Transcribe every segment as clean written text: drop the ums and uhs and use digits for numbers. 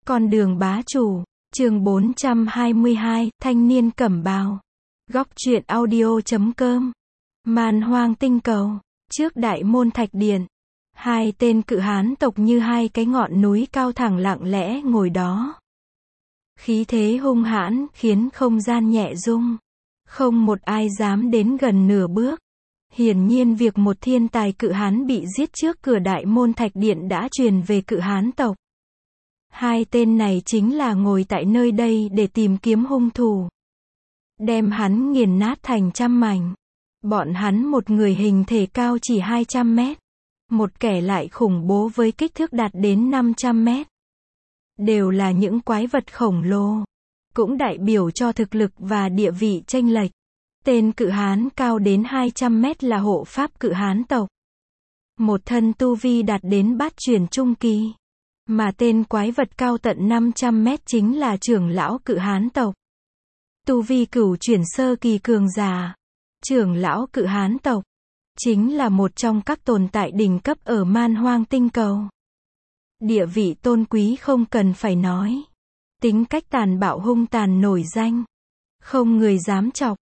Con đường bá chủ, chương 422, thanh niên cẩm bào. Góc truyện audio.com. Man hoang tinh cầu, trước đại môn thạch điện. Hai tên cự hán tộc như hai cái ngọn núi cao thẳng lặng lẽ ngồi đó. Khí thế hung hãn khiến không gian nhẹ rung. Không một ai dám đến gần nửa bước. Hiển nhiên việc một thiên tài cự hán bị giết trước cửa đại môn thạch điện đã truyền về cự hán tộc. Hai tên này chính là ngồi tại nơi đây để tìm kiếm hung thủ. Đem hắn nghiền nát thành trăm mảnh. Bọn hắn một người hình thể cao chỉ 200 mét. Một kẻ lại khủng bố với kích thước đạt đến 500 mét. Đều là những quái vật khổng lồ. Cũng đại biểu cho thực lực và địa vị chênh lệch. Tên cự hán cao đến 200 mét là hộ pháp cự hán tộc. Một thân tu vi đạt đến bát truyền trung kỳ. Mà tên quái vật cao tận 500 mét chính là trưởng lão cự hán tộc. Tu vi cửu chuyển sơ kỳ cường giả. Trưởng lão cự hán tộc chính là một trong các tồn tại đỉnh cấp ở man hoang tinh cầu. Địa vị tôn quý không cần phải nói. Tính cách tàn bạo hung tàn nổi danh. Không người dám chọc.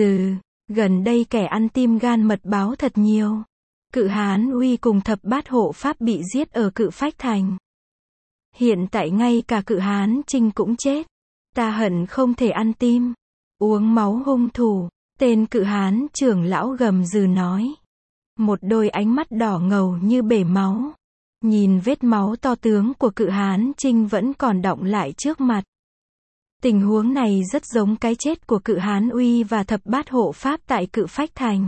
Gần đây kẻ ăn tim gan mật báo thật nhiều. Cự hán uy cùng thập bát hộ pháp bị giết ở cự phách thành. Hiện tại ngay cả cự hán trinh cũng chết. Ta hận không thể ăn tim. Uống máu hung thủ. Tên cự hán trưởng lão gầm gừ nói. Một đôi ánh mắt đỏ ngầu như bể máu. Nhìn vết máu to tướng của cự hán trinh vẫn còn đọng lại trước mặt. Tình huống này rất giống cái chết của cự hán uy và thập bát hộ pháp tại cự phách thành.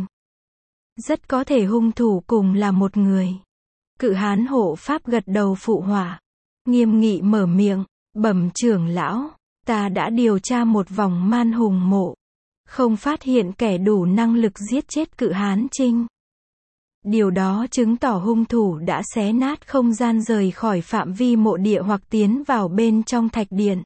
Rất có thể hung thủ cùng là một người. Cự hán hộ pháp gật đầu phụ họa. Nghiêm nghị mở miệng, bẩm trưởng lão, ta đã điều tra một vòng man hùng mộ. Không phát hiện kẻ đủ năng lực giết chết cự hán trinh. Điều đó chứng tỏ hung thủ đã xé nát không gian rời khỏi phạm vi mộ địa hoặc tiến vào bên trong thạch điện.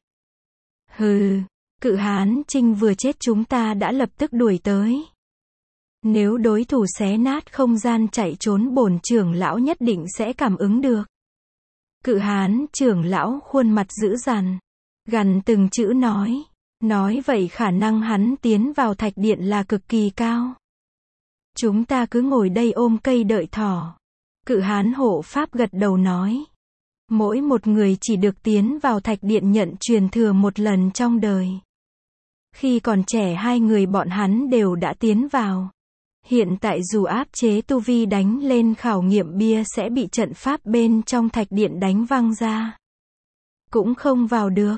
Cự hán trinh vừa chết chúng ta đã lập tức đuổi tới. Nếu đối thủ xé nát không gian chạy trốn bổn trưởng lão nhất định sẽ cảm ứng được. Cự hán trưởng lão khuôn mặt dữ dằn, gằn từng chữ nói. Nói vậy khả năng hắn tiến vào thạch điện là cực kỳ cao. Chúng ta cứ ngồi đây ôm cây đợi thỏ. Cự hán hộ pháp gật đầu nói. Mỗi một người chỉ được tiến vào thạch điện nhận truyền thừa một lần trong đời. Khi còn trẻ hai người bọn hắn đều đã tiến vào. Hiện tại dù áp chế tu vi đánh lên khảo nghiệm bia sẽ bị trận pháp bên trong thạch điện đánh văng ra. Cũng không vào được.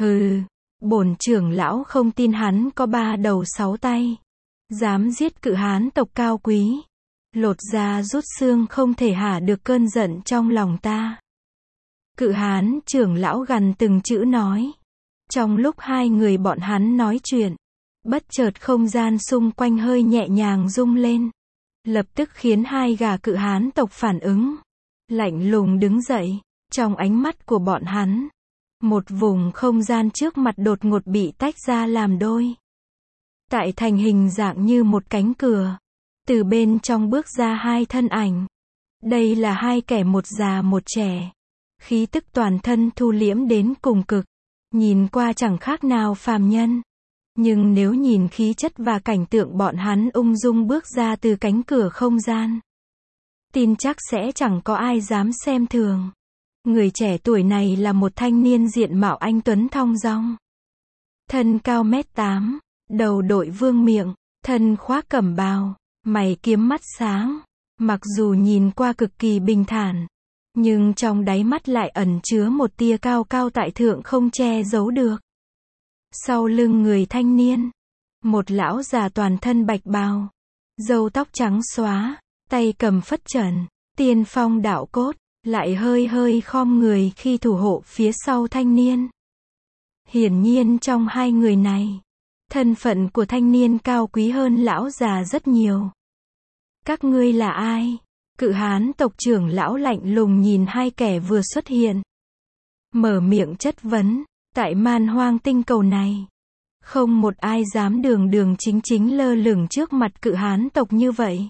Bổn trưởng lão không tin hắn có 3 đầu 6 tay. Dám giết cự hán tộc cao quý. Lột da rút xương không thể hả được cơn giận trong lòng ta. Cự hán trưởng lão gằn từng chữ nói. Trong lúc hai người bọn hắn nói chuyện, bất chợt không gian xung quanh hơi nhẹ nhàng rung lên. Lập tức khiến hai gà cự hán tộc phản ứng. Lạnh lùng đứng dậy. Trong ánh mắt của bọn hắn, một vùng không gian trước mặt đột ngột bị tách ra làm đôi. Tại thành hình dạng như một cánh cửa. Từ bên trong bước ra hai thân ảnh. Đây là hai kẻ một già một trẻ. Khí tức toàn thân thu liễm đến cùng cực. Nhìn qua chẳng khác nào phàm nhân. Nhưng nếu nhìn khí chất và cảnh tượng bọn hắn ung dung bước ra từ cánh cửa không gian, tin chắc sẽ chẳng có ai dám xem thường. Người trẻ tuổi này là một thanh niên diện mạo anh tuấn thong dong. Thân cao 1m8, đầu đội vương miện, thân khoác cẩm bào, mày kiếm mắt sáng. Mặc dù nhìn qua cực kỳ bình thản, nhưng trong đáy mắt lại ẩn chứa một tia cao cao tại thượng không che giấu được. Sau lưng người thanh niên, một lão già toàn thân bạch bào, râu tóc trắng xóa, tay cầm phất trần, tiên phong đạo cốt, lại hơi hơi khom người khi thủ hộ phía sau thanh niên. Hiển nhiên trong hai người này, thân phận của thanh niên cao quý hơn lão già rất nhiều. Các ngươi là ai? Cự hán tộc trưởng lão lạnh lùng nhìn hai kẻ vừa xuất hiện. Mở miệng chất vấn. Tại man hoang tinh cầu này, không một ai dám đường chính chính lơ lửng trước mặt cự hán tộc như vậy.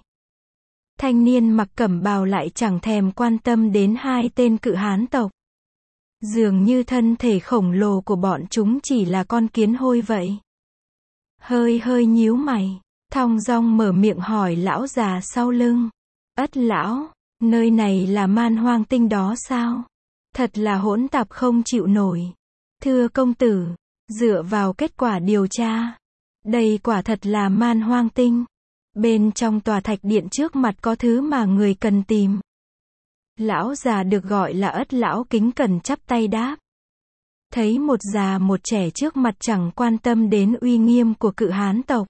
Thanh niên mặc cẩm bào lại chẳng thèm quan tâm đến hai tên cự hán tộc. Dường như thân thể khổng lồ của bọn chúng chỉ là con kiến hôi vậy. Hơi hơi nhíu mày, thong dong mở miệng hỏi lão già sau lưng. Ất lão, nơi này là Man Hoang Tinh đó sao? Thật là hỗn tạp không chịu nổi. Thưa công tử, dựa vào kết quả điều tra, đây quả thật là Man Hoang Tinh. Bên trong tòa thạch điện trước mặt có thứ mà người cần tìm. Lão già được gọi là Ất lão kính cẩn chắp tay đáp. Thấy một già một trẻ trước mặt chẳng quan tâm đến uy nghiêm của Cự Hán tộc.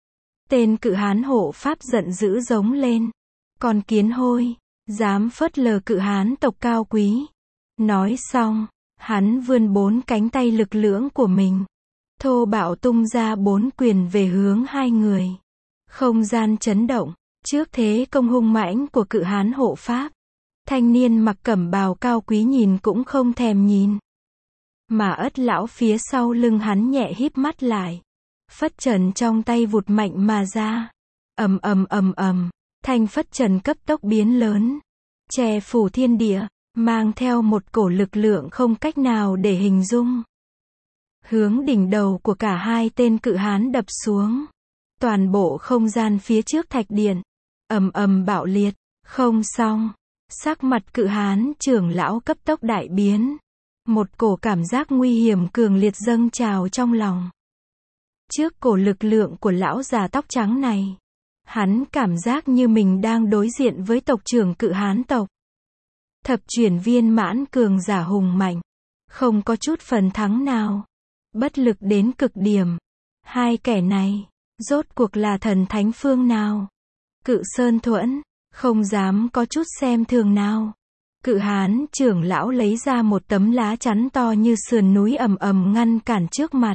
Tên Cự Hán hộ pháp giận dữ giống lên. Con kiến hôi, dám phớt lờ Cự Hán tộc cao quý. Nói xong, hắn vươn 4 cánh tay lực lưỡng của mình, thô bạo tung ra 4 quyền về hướng hai người. Không gian chấn động, trước thế công hung mãnh của Cự Hán hộ pháp. Thanh niên mặc cẩm bào cao quý nhìn cũng không thèm nhìn. Mà Ất lão phía sau lưng hắn nhẹ híp mắt lại. Phất trần trong tay vụt mạnh mà ra. Ầm ầm ầm ầm, thanh phất trần cấp tốc biến lớn, che phủ thiên địa, mang theo một cổ lực lượng không cách nào để hình dung. Hướng đỉnh đầu của cả hai tên Cự Hán đập xuống. Toàn bộ không gian phía trước thạch điện ầm ầm bạo liệt. Không xong, sắc mặt Cự Hán trưởng lão cấp tốc đại biến. Một cổ cảm giác nguy hiểm cường liệt dâng trào trong lòng. Trước cổ lực lượng của lão già tóc trắng này, hắn cảm giác như mình đang đối diện với tộc trưởng Cự Hán tộc. Thập chuyển viên mãn cường giả hùng mạnh, không có chút phần thắng nào, bất lực đến cực điểm. Hai kẻ này, rốt cuộc là thần thánh phương nào? Cự Sơn Thuẫn, không dám có chút xem thường nào. Cự Hán trưởng lão lấy ra một tấm lá chắn to như sườn núi ầm ầm ngăn cản trước mặt.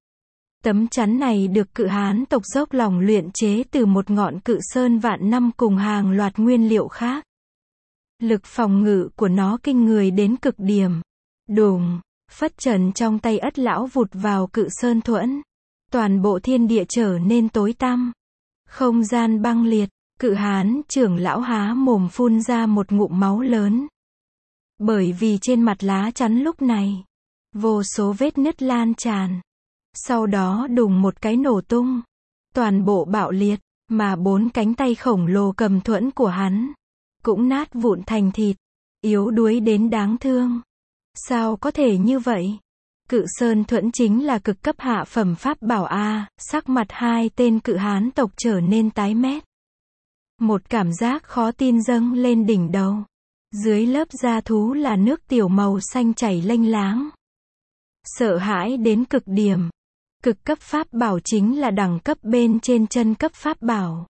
Tấm chắn này được Cự Hán tộc dốc lòng luyện chế từ một ngọn cự sơn vạn năm cùng hàng loạt nguyên liệu khác. Lực phòng ngự của nó kinh người đến cực điểm. Đùng, phất trần trong tay Ất lão vụt vào Cự Sơn Thuẫn. Toàn bộ thiên địa trở nên tối tăm. Không gian băng liệt, Cự Hán trưởng lão há mồm phun ra một ngụm máu lớn. Bởi vì trên mặt lá chắn lúc này, vô số vết nứt lan tràn. Sau đó đùng một cái nổ tung. Toàn bộ bạo liệt, mà 4 cánh tay khổng lồ cầm thuẫn của hắn cũng nát vụn thành thịt, yếu đuối đến đáng thương. Sao có thể như vậy? Cự Sơn Thuẫn chính là cực cấp hạ phẩm pháp bảo a. Sắc mặt hai tên Cự Hán tộc trở nên tái mét. Một cảm giác khó tin dâng lên đỉnh đầu. Dưới lớp da thú là nước tiểu màu xanh chảy lênh láng. Sợ hãi đến cực điểm. Cực cấp pháp bảo chính là đẳng cấp bên trên chân cấp pháp bảo.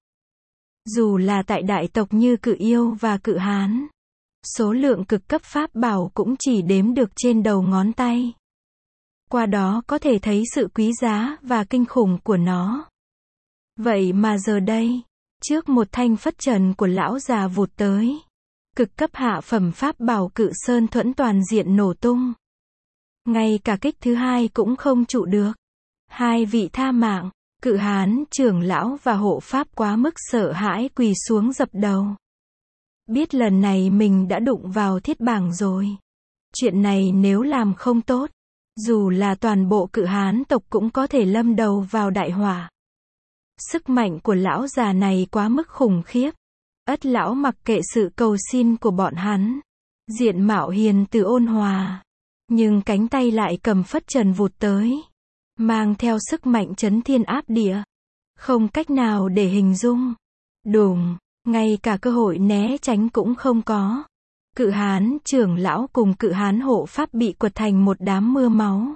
Dù là tại đại tộc như Cự Yêu và Cự Hán, số lượng cực cấp pháp bảo cũng chỉ đếm được trên đầu ngón tay. Qua đó có thể thấy sự quý giá và kinh khủng của nó. Vậy mà giờ đây, trước một thanh phất trần của lão già vụt tới, cực cấp hạ phẩm pháp bảo Cự Sơn Thuẫn toàn diện nổ tung. Ngay cả kích thứ hai cũng không trụ được. Hai vị tha mạng, Cự Hán trưởng lão và hộ pháp quá mức sợ hãi quỳ xuống dập đầu. Biết lần này mình đã đụng vào thiết bảng rồi. Chuyện này nếu làm không tốt, dù là toàn bộ Cự Hán tộc cũng có thể lâm đầu vào đại họa. Sức mạnh của lão già này quá mức khủng khiếp. Ất lão mặc kệ sự cầu xin của bọn hắn. Diện mạo hiền từ ôn hòa, nhưng cánh tay lại cầm phất trần vụt tới, mang theo sức mạnh chấn thiên áp địa, không cách nào để hình dung. Đùng, ngay cả cơ hội né tránh cũng không có. Cự Hán trưởng lão cùng Cự Hán hộ pháp bị quật thành một đám mưa máu.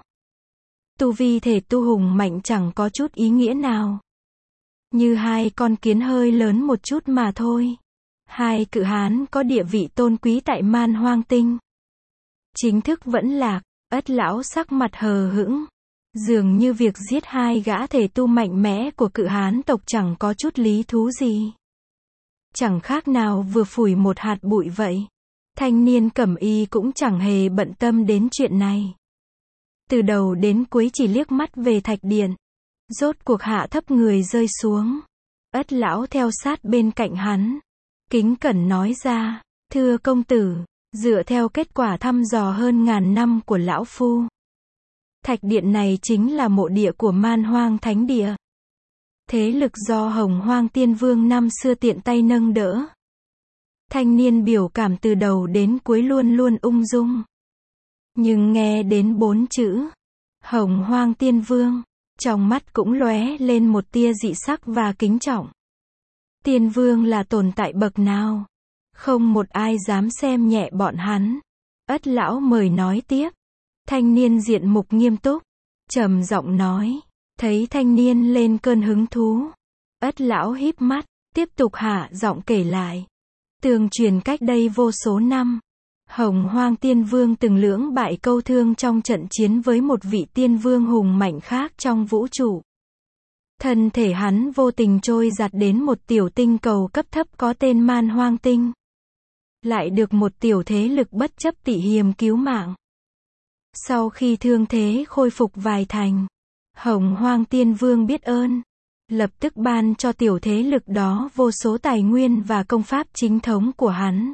Tu vi thể tu hùng mạnh chẳng có chút ý nghĩa nào. Như hai con kiến hơi lớn một chút mà thôi. Hai Cự Hán có địa vị tôn quý tại Man Hoang Tinh. Chính thức vẫn lạc. Ất lão sắc mặt hờ hững. Dường như việc giết hai gã thể tu mạnh mẽ của Cự Hán tộc chẳng có chút lý thú gì. Chẳng khác nào vừa phủi một hạt bụi vậy. Thanh niên cẩm y cũng chẳng hề bận tâm đến chuyện này. Từ đầu đến cuối chỉ liếc mắt về thạch điện. Rốt cuộc hạ thấp người rơi xuống. Ất lão theo sát bên cạnh hắn, kính cẩn nói ra, thưa công tử, Dựa theo kết quả thăm dò hơn ngàn năm của lão phu, thạch điện này chính là mộ địa của Man Hoang Thánh Địa. Thế lực do Hồng Hoang Tiên Vương năm xưa tiện tay nâng đỡ. Thanh niên biểu cảm từ đầu đến cuối luôn luôn ung dung. Nhưng nghe đến 4 chữ Hồng Hoang Tiên Vương, trong mắt cũng lóe lên một tia dị sắc và kính trọng. Tiên Vương là tồn tại bậc nào? Không một ai dám xem nhẹ bọn hắn. Ất lão mời nói tiếp. Thanh niên diện mục nghiêm túc, trầm giọng nói. Thấy thanh niên lên cơn hứng thú, Ất lão híp mắt, tiếp tục hạ giọng kể lại. Tương truyền cách đây vô số năm, Hồng Hoang Tiên Vương từng lưỡng bại câu thương trong trận chiến với một vị tiên vương hùng mạnh khác trong vũ trụ. Thân thể hắn vô tình trôi giạt đến một tiểu tinh cầu cấp thấp có tên Man Hoang Tinh. Lại được một tiểu thế lực bất chấp tị hiềm cứu mạng. Sau khi thương thế khôi phục vài thành, Hồng Hoang Tiên Vương biết ơn, lập tức ban cho tiểu thế lực đó vô số tài nguyên và công pháp chính thống của hắn.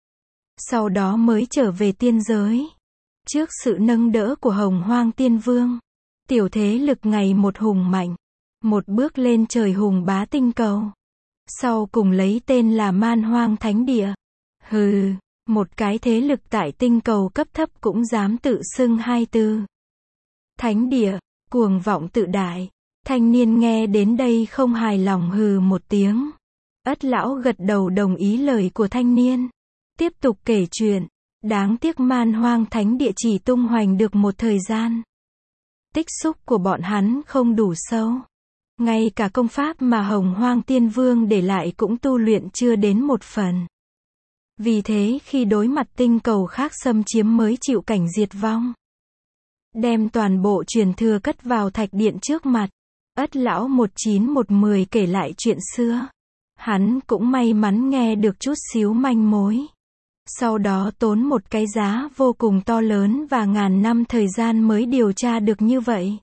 Sau đó mới trở về tiên giới. Trước sự nâng đỡ của Hồng Hoang Tiên Vương, tiểu thế lực ngày một hùng mạnh, một bước lên trời hùng bá tinh cầu. Sau cùng lấy tên là Man Hoang Thánh Địa. Hừ, một cái thế lực tại tinh cầu cấp thấp cũng dám tự xưng hai từ Thánh Địa, cuồng vọng tự đại. Thanh niên nghe đến đây không hài lòng hừ một tiếng. Ất lão gật đầu đồng ý lời của thanh niên. Tiếp tục kể chuyện. Đáng tiếc Man Hoang Thánh Địa chỉ tung hoành được một thời gian. Tích xúc của bọn hắn không đủ sâu. Ngay cả công pháp mà Hồng Hoang Tiên Vương để lại cũng tu luyện chưa đến một phần. Vì thế khi đối mặt tinh cầu khác xâm chiếm mới chịu cảnh diệt vong. Đem toàn bộ truyền thừa cất vào thạch điện trước mặt. Ất lão 1910 kể lại chuyện xưa. Hắn cũng may mắn nghe được chút xíu manh mối. Sau đó tốn một cái giá vô cùng to lớn và ngàn năm thời gian mới điều tra được như vậy.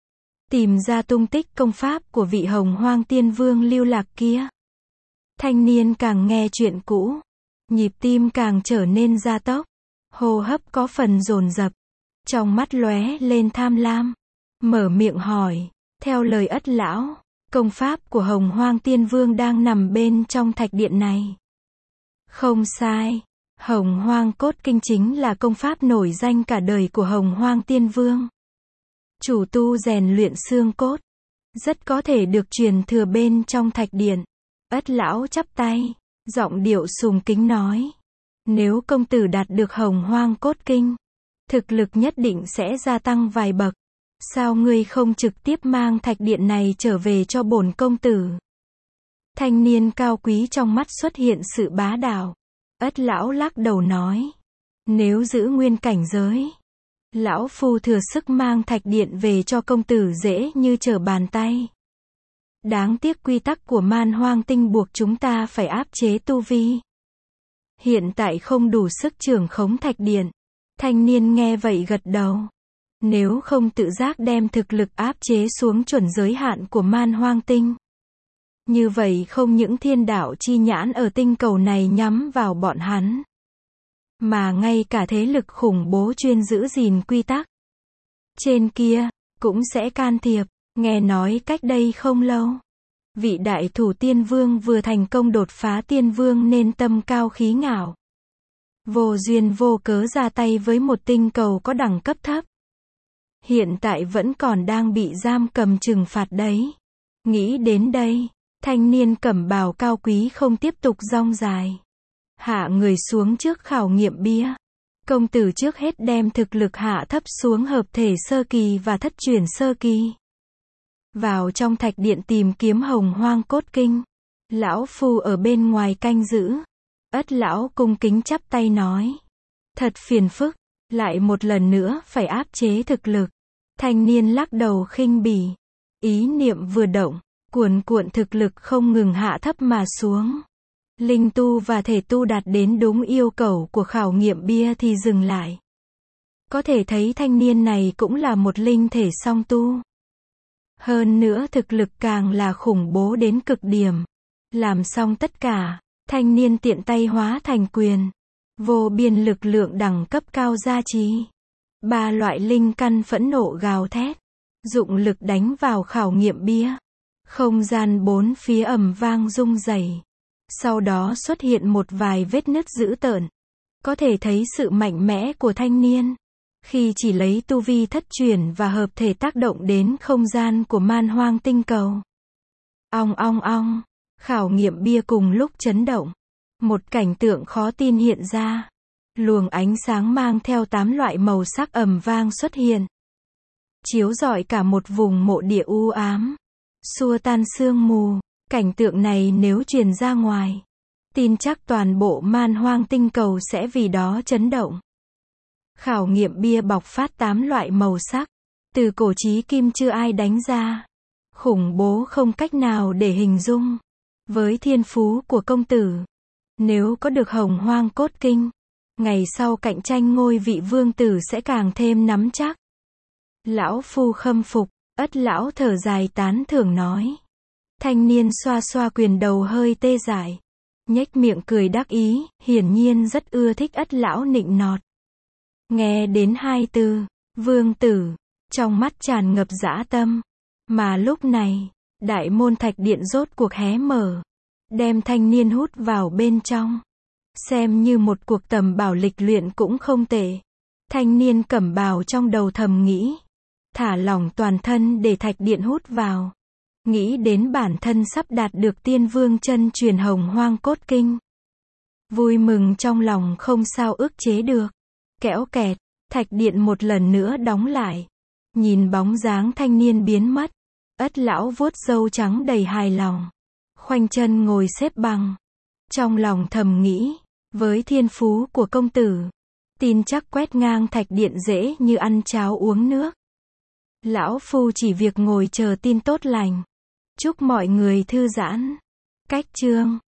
Tìm ra tung tích công pháp của vị Hồng Hoang Tiên Vương lưu lạc kia. Thanh niên càng nghe chuyện cũ, nhịp tim càng trở nên gia tốc, hô hấp có phần dồn dập, trong mắt lóe lên tham lam, mở miệng hỏi. Theo lời Ất lão, công pháp của Hồng Hoang Tiên Vương đang nằm bên trong thạch điện này. Không sai, Hồng Hoang Cốt Kinh chính là công pháp nổi danh cả đời của Hồng Hoang Tiên Vương. Chủ tu rèn luyện xương cốt, rất có thể được truyền thừa bên trong thạch điện. Ất lão chắp tay, giọng điệu sùng kính nói. Nếu công tử đạt được Hồng Hoang Cốt Kinh, thực lực nhất định sẽ gia tăng vài bậc. Sao ngươi không trực tiếp mang thạch điện này trở về cho bổn công tử? Thanh niên cao quý trong mắt xuất hiện sự bá đạo. Ất lão lắc đầu nói. Nếu giữ nguyên cảnh giới, lão phu thừa sức mang thạch điện về cho công tử dễ như trở bàn tay. Đáng tiếc quy tắc của Man Hoang Tinh buộc chúng ta phải áp chế tu vi. Hiện tại không đủ sức trưởng khống thạch điện. Thanh niên nghe vậy gật đầu. Nếu không tự giác đem thực lực áp chế xuống chuẩn giới hạn của Man Hoang Tinh, như vậy không những thiên đạo chi nhãn ở tinh cầu này nhắm vào bọn hắn, mà ngay cả thế lực khủng bố chuyên giữ gìn quy tắc trên kia, cũng sẽ can thiệp. Nghe nói cách đây không lâu, vị đại thủ tiên vương vừa thành công đột phá tiên vương nên tâm cao khí ngạo. Vô duyên vô cớ ra tay với một tinh cầu có đẳng cấp thấp. Hiện tại vẫn còn đang bị giam cầm trừng phạt đấy. Nghĩ đến đây, thanh niên cẩm bào cao quý không tiếp tục rong dài. Hạ người xuống trước khảo nghiệm bia. Công tử trước hết đem thực lực hạ thấp xuống hợp thể sơ kỳ và thất chuyển sơ kỳ. Vào trong thạch điện tìm kiếm Hồng Hoang Cốt Kinh. Lão phu ở bên ngoài canh giữ. Ất lão cung kính chắp tay nói. Thật phiền phức, lại một lần nữa phải áp chế thực lực. Thanh niên lắc đầu khinh bỉ. Ý niệm vừa động, cuồn cuộn thực lực không ngừng hạ thấp mà xuống. Linh tu và thể tu đạt đến đúng yêu cầu của khảo nghiệm bia thì dừng lại. Có thể thấy thanh niên này cũng là một linh thể song tu. Hơn nữa thực lực càng là khủng bố đến cực điểm. Làm xong tất cả, thanh niên tiện tay hóa thành quyền. Vô biên lực lượng đẳng cấp cao gia trì. Ba loại linh căn phẫn nộ gào thét. Dụng lực đánh vào khảo nghiệm bia. Không gian bốn phía ầm vang rung rẩy. Sau đó xuất hiện một vài vết nứt dữ tợn. Có thể thấy sự mạnh mẽ của thanh niên. Khi chỉ lấy tu vi thất truyền và hợp thể tác động đến không gian của man hoang tinh cầu. Ong ong ong. Khảo nghiệm bia cùng lúc chấn động. Một cảnh tượng khó tin hiện ra. Luồng ánh sáng mang theo 8 loại màu sắc ầm vang xuất hiện. Chiếu rọi cả một vùng mộ địa u ám. Xua tan sương mù. Cảnh tượng này nếu truyền ra ngoài, tin chắc toàn bộ man hoang tinh cầu sẽ vì đó chấn động. Khảo nghiệm bia bộc phát 8 loại màu sắc. Từ cổ chí kim chưa ai đánh ra. Khủng bố không cách nào để hình dung. Với thiên phú của công tử, nếu có được hồng hoang cốt kinh, ngày sau cạnh tranh ngôi vị vương tử sẽ càng thêm nắm chắc. Lão phu khâm phục. Ất lão thở dài tán thưởng nói. Thanh niên xoa xoa quyền đầu hơi tê dại. Nhếch miệng cười đắc ý, hiển nhiên rất ưa thích Ất lão nịnh nọt. Nghe đến hai từ, vương tử, trong mắt tràn ngập dã tâm. Mà lúc này, đại môn thạch điện rốt cuộc hé mở. Đem thanh niên hút vào bên trong. Xem như một cuộc tầm bảo lịch luyện cũng không tệ. Thanh niên cẩm bào trong đầu thầm nghĩ. Thả lỏng toàn thân để thạch điện hút vào. Nghĩ đến bản thân sắp đạt được tiên vương chân truyền hồng hoang cốt kinh. Vui mừng trong lòng không sao ức chế được. Kẽo kẹt, thạch điện một lần nữa đóng lại. Nhìn bóng dáng thanh niên biến mất. Ất lão vuốt râu trắng đầy hài lòng. Khoanh chân ngồi xếp bằng. Trong lòng thầm nghĩ, với thiên phú của công tử, tin chắc quét ngang thạch điện dễ như ăn cháo uống nước. Lão phu chỉ việc ngồi chờ tin tốt lành. Chúc mọi người thư giãn. Cách chương